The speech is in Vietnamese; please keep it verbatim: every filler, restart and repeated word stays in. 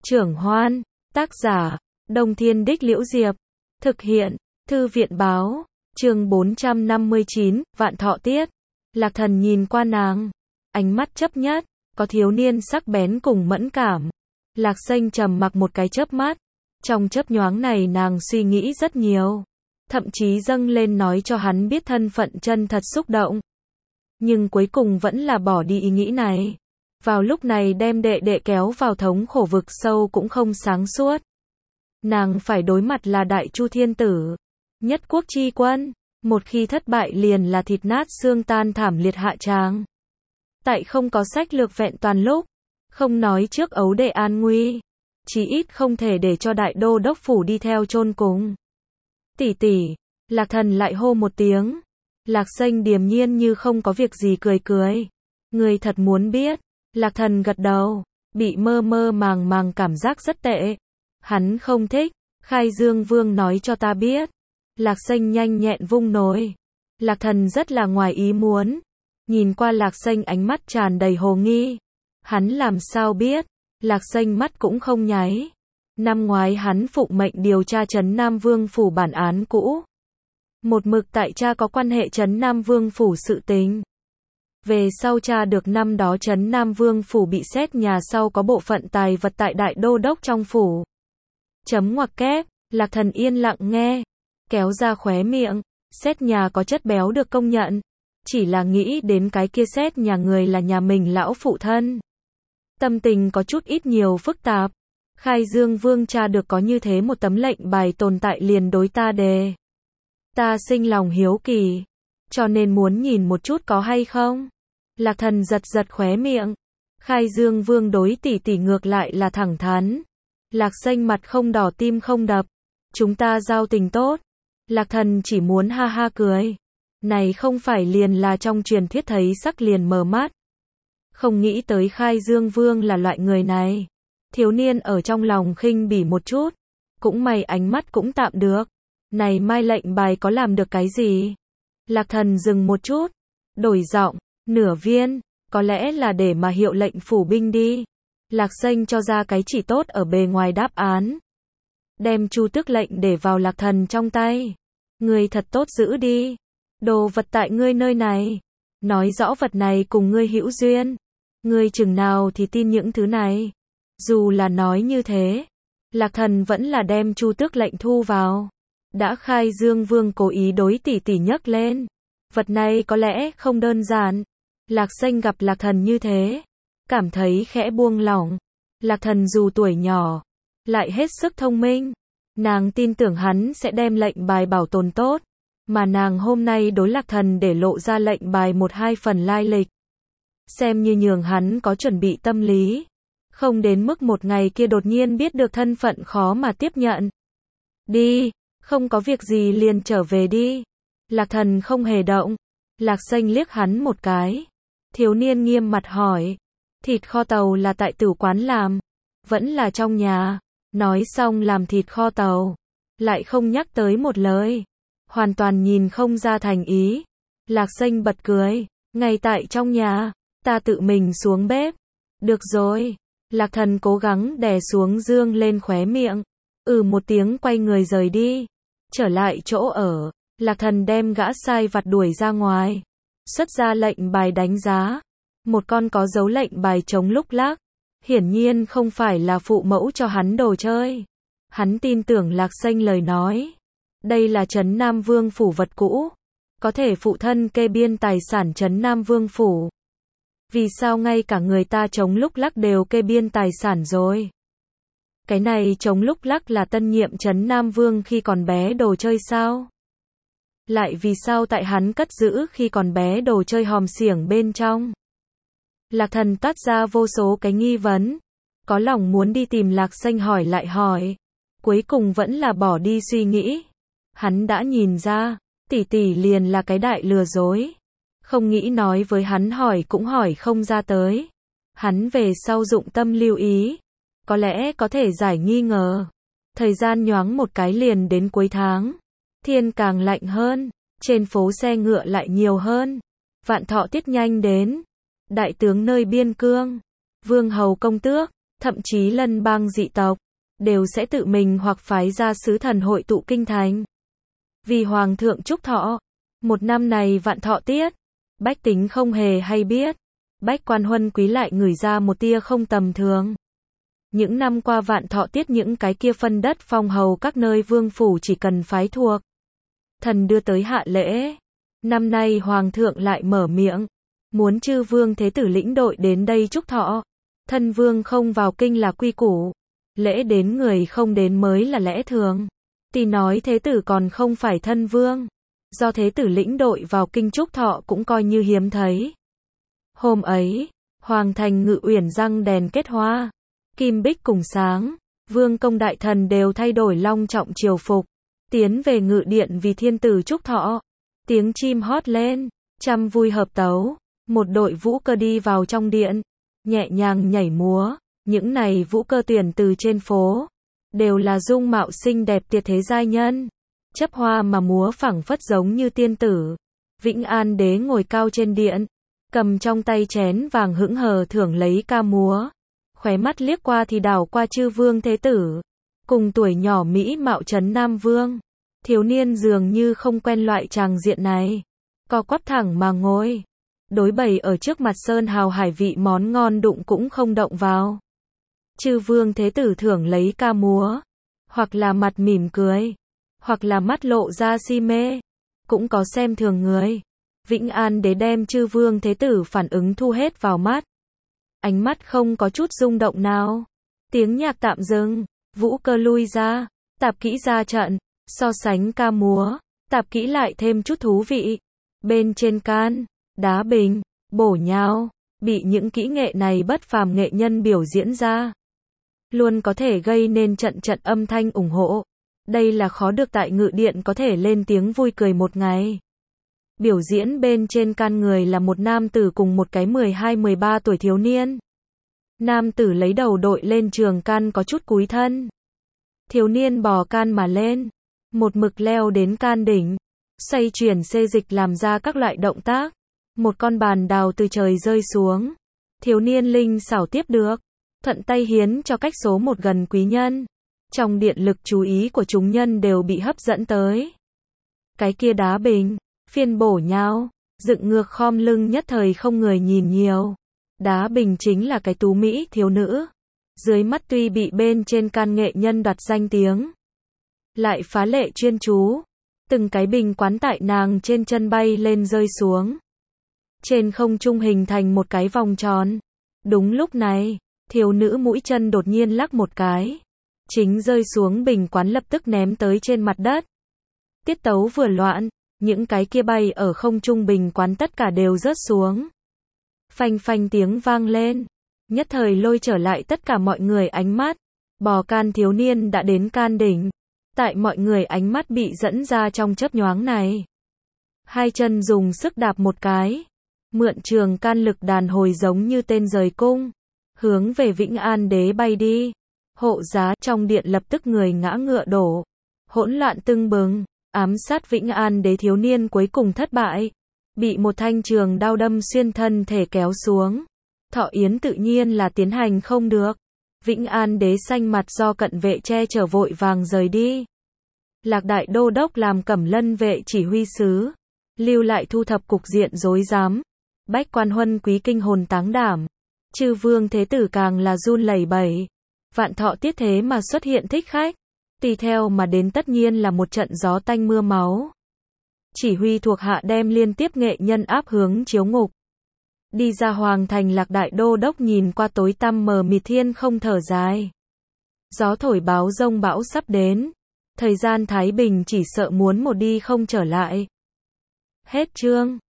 Trưởng Hoan, tác giả, Đông Thiên Đích Liễu Diệp, thực hiện, Thư viện Báo, chương bốn trăm năm mươi chín, Vạn Thọ Tiết. Lạc Thần nhìn qua nàng, ánh mắt chấp nhất, có thiếu niên sắc bén cùng mẫn cảm. Lạc Xanh trầm mặc một cái chớp mắt, trong chớp nhoáng này nàng suy nghĩ rất nhiều, thậm chí dâng lên nói cho hắn biết thân phận chân thật xúc động. Nhưng cuối cùng vẫn là bỏ đi ý nghĩ này. Vào lúc này đem đệ đệ kéo vào thống khổ vực sâu cũng không sáng suốt. Nàng phải đối mặt là Đại Chu Thiên Tử, nhất quốc chi quân, một khi thất bại liền là thịt nát xương tan thảm liệt hạ tràng. Tại không có sách lược vẹn toàn lúc, không nói trước ấu đệ an nguy, chí ít không thể để cho Đại Đô Đốc phủ đi theo chôn cùng. Tỷ tỷ, Lạc Thần lại hô một tiếng. Lạc Xanh điềm nhiên như không có việc gì cười cười. Người thật muốn biết. Lạc Thần gật đầu, bị mơ mơ màng màng cảm giác rất tệ. Hắn không thích, Khai Dương Vương nói cho ta biết. Lạc Xanh nhanh nhẹn vung nổi. Lạc Thần rất là ngoài ý muốn. Nhìn qua Lạc Xanh ánh mắt tràn đầy hồ nghi. Hắn làm sao biết? Lạc Xanh mắt cũng không nháy. Năm ngoái hắn phụng mệnh điều tra Trấn Nam Vương phủ bản án cũ. Một mực tại cha có quan hệ Trấn Nam Vương phủ sự tình. Về sau cha được năm đó Trấn Nam Vương phủ bị xét nhà sau có bộ phận tài vật tại Đại Đô Đốc trong phủ. Chấm ngoặc kép, Lạc Thần yên lặng nghe, kéo ra khóe miệng, xét nhà có chất béo được công nhận, chỉ là nghĩ đến cái kia xét nhà người là nhà mình lão phụ thân. Tâm tình có chút ít nhiều phức tạp. Khai Dương Vương cha được có như thế một tấm lệnh bài tồn tại liền đối ta đề. Ta sinh lòng hiếu kỳ, cho nên muốn nhìn một chút có hay không. Lạc Thần giật giật khóe miệng. Khai Dương Vương đối tỷ tỷ ngược lại là thẳng thắn. Lạc Xanh mặt không đỏ tim không đập. Chúng ta giao tình tốt. Lạc Thần chỉ muốn ha ha cười. Này không phải liền là trong truyền thuyết thấy sắc liền mờ mắt. Không nghĩ tới Khai Dương Vương là loại người này. Thiếu niên ở trong lòng khinh bỉ một chút. Cũng may ánh mắt cũng tạm được. Này mai lệnh bài có làm được cái gì? Lạc Thần dừng một chút. Đổi giọng. Nửa viên, có lẽ là để mà hiệu lệnh phủ binh đi. Lạc Xanh cho ra cái chỉ tốt ở bề ngoài đáp án. Đem chu tước lệnh để vào Lạc Thần trong tay. Ngươi thật tốt giữ đi. Đồ vật tại ngươi nơi này. Nói rõ vật này cùng ngươi hữu duyên. Ngươi chừng nào thì tin những thứ này. Dù là nói như thế, Lạc Thần vẫn là đem chu tước lệnh thu vào. Đã Khai Dương Vương cố ý đối tỷ tỷ nhấc lên. Vật này có lẽ không đơn giản. Lạc Xanh gặp Lạc Thần như thế, cảm thấy khẽ buông lỏng. Lạc Thần dù tuổi nhỏ, lại hết sức thông minh. Nàng tin tưởng hắn sẽ đem lệnh bài bảo tồn tốt. Mà nàng hôm nay đối Lạc Thần để lộ ra lệnh bài một hai phần lai lịch. Xem như nhường hắn có chuẩn bị tâm lý. Không đến mức một ngày kia đột nhiên biết được thân phận khó mà tiếp nhận. Đi, không có việc gì liền trở về đi. Lạc Thần không hề động. Lạc Xanh liếc hắn một cái. Thiếu niên nghiêm mặt hỏi. Thịt kho tàu là tại tử quán làm. Vẫn là trong nhà. Nói xong làm thịt kho tàu. Lại không nhắc tới một lời. Hoàn toàn nhìn không ra thành ý. Lạc Xanh bật cười. Ngay tại trong nhà. Ta tự mình xuống bếp. Được rồi. Lạc Thần cố gắng đè xuống dương lên khóe miệng. Ừ một tiếng quay người rời đi. Trở lại chỗ ở. Lạc Thần đem gã sai vặt đuổi ra ngoài. Xuất ra lệnh bài đánh giá. Một con có dấu lệnh bài chống lúc lắc. Hiển nhiên không phải là phụ mẫu cho hắn đồ chơi. Hắn tin tưởng Lạc Xanh lời nói. Đây là Trấn Nam Vương phủ vật cũ. Có thể phụ thân kê biên tài sản Trấn Nam Vương phủ. Vì sao ngay cả người ta chống lúc lắc đều kê biên tài sản rồi? Cái này chống lúc lắc là tân nhiệm Trấn Nam Vương khi còn bé đồ chơi sao? Lại vì sao tại hắn cất giữ khi còn bé đồ chơi hòm xiểng bên trong? Lạc Thần toát ra vô số cái nghi vấn. Có lòng muốn đi tìm Lạc Xanh hỏi lại hỏi. Cuối cùng vẫn là bỏ đi suy nghĩ. Hắn đã nhìn ra, tỷ tỷ liền là cái đại lừa dối. Không nghĩ nói với hắn hỏi cũng hỏi không ra tới. Hắn về sau dụng tâm lưu ý. Có lẽ có thể giải nghi ngờ. Thời gian nhoáng một cái liền đến cuối tháng. Thiên càng lạnh hơn. Trên phố xe ngựa lại nhiều hơn. Vạn Thọ Tiết nhanh đến. Đại tướng nơi biên cương. Vương hầu công tước. thậm chí lân bang dị tộc, đều sẽ tự mình hoặc phái ra sứ thần hội tụ kinh thành. Vì Hoàng thượng chúc thọ, một năm này vạn thọ tiết, bách tính không hề hay biết, bách quan huân quý lại ngửi ra một tia không tầm thường. Những năm qua vạn thọ tiết những cái kia phân đất phong hầu các nơi vương phủ chỉ cần phái thuộc thần đưa tới hạ lễ. Năm nay Hoàng thượng lại mở miệng, muốn chư vương thế tử lĩnh đội đến đây chúc thọ. Thân vương không vào kinh là quy củ, lễ đến người không đến mới là lẽ thường. Tuy nói thế tử còn không phải thân vương, do thế tử lĩnh đội vào kinh chúc thọ cũng coi như hiếm thấy. Hôm ấy, Hoàng thành Ngự Uyển răng đèn kết hoa, kim bích cùng sáng, vương công đại thần đều thay đổi long trọng triều phục, tiến về ngự điện vì thiên tử chúc thọ. Tiếng chim hót lên, trăm vui hợp tấu, một đội vũ cơ đi vào trong điện, nhẹ nhàng nhảy múa. Những này vũ cơ tuyển từ trên phố, đều là dung mạo xinh đẹp tuyệt thế giai nhân, chấp hoa mà múa phảng phất giống như tiên tử. Vĩnh An đế ngồi cao trên điện, cầm trong tay chén vàng hững hờ thưởng lấy ca múa, khóe mắt liếc qua thì đảo qua chư vương thế tử, cùng tuổi nhỏ mỹ mạo trấn Nam Vương. Thiếu niên dường như không quen loại tràng diện này, co quắp thẳng mà ngồi, đối bày ở trước mặt sơn hào hải vị món ngon đụng cũng không động vào. Chư vương thế tử thưởng lấy ca múa, hoặc là mặt mỉm cười, hoặc là mắt lộ ra si mê, cũng có xem thường người. Vĩnh An đế đem chư vương thế tử phản ứng thu hết vào mắt, ánh mắt không có chút rung động nào. Tiếng nhạc tạm dừng, vũ cơ lui ra, tạp kỹ ra trận, so sánh ca múa, tạp kỹ lại thêm chút thú vị. Bên trên can, đá bình, bổ nhào, bị những kỹ nghệ này bất phàm nghệ nhân biểu diễn ra, luôn có thể gây nên trận trận âm thanh ủng hộ. Đây là khó được tại ngự điện có thể lên tiếng vui cười một ngày. Biểu diễn bên trên can người là một nam tử cùng một cái mười hai mười ba tuổi thiếu niên. Nam tử lấy đầu đội lên trường can có chút cúi thân. Thiếu niên bò can mà lên, một mực leo đến can đỉnh, xoay chuyển xê dịch làm ra các loại động tác. Một con bàn đào từ trời rơi xuống, thiếu niên linh xảo tiếp được, thuận tay hiến cho cách số một gần quý nhân. Trong điện lực chú ý của chúng nhân đều bị hấp dẫn tới. Cái kia đá bình, phiên bổ nhào, dựng ngược khom lưng nhất thời không người nhìn nhiều. Đá bình chính là cái tú mỹ thiếu nữ. Dưới mắt tuy bị bên trên can nghệ nhân đoạt danh tiếng, lại phá lệ chuyên chú. Từng cái bình quán tại nàng trên chân bay lên rơi xuống. Trên không trung hình thành một cái vòng tròn. Đúng lúc này, thiếu nữ mũi chân đột nhiên lắc một cái. Chính rơi xuống bình quán lập tức ném tới trên mặt đất. Tiết tấu vừa loạn, những cái kia bay ở không trung bình quán tất cả đều rớt xuống. Phanh phanh tiếng vang lên, nhất thời lôi trở lại tất cả mọi người ánh mắt. Bò can thiếu niên đã đến can đỉnh. Tại mọi người ánh mắt bị dẫn ra trong chớp nhoáng này. Hai chân dùng sức đạp một cái, mượn trường can lực đàn hồi giống như tên rời cung, hướng về Vĩnh An đế bay đi. Hộ giá trong điện lập tức người ngã ngựa đổ, hỗn loạn tưng bừng. Ám sát Vĩnh An đế thiếu niên cuối cùng thất bại, bị một thanh trường đao đâm xuyên thân thể kéo xuống. Thọ yến tự nhiên là tiến hành không được. Vĩnh An đế xanh mặt do cận vệ che chở vội vàng rời đi. Lạc đại đô đốc làm Cẩm Lân vệ chỉ huy sứ, lưu lại thu thập cục diện rối rắm. Bách quan huân quý kinh hồn táng đảm, chư vương thế tử càng là run lẩy bẩy. Vạn thọ tiết thế mà xuất hiện thích khách, tùy theo mà đến tất nhiên là một trận gió tanh mưa máu. Chỉ huy thuộc hạ đem liên tiếp nghệ nhân áp hướng chiếu ngục. Đi ra hoàng thành, Lạc đại đô đốc nhìn qua tối tăm mờ mịt thiên không thở dài. Gió thổi báo rông bão sắp đến, thời gian thái bình chỉ sợ muốn một đi không trở lại. Hết chương.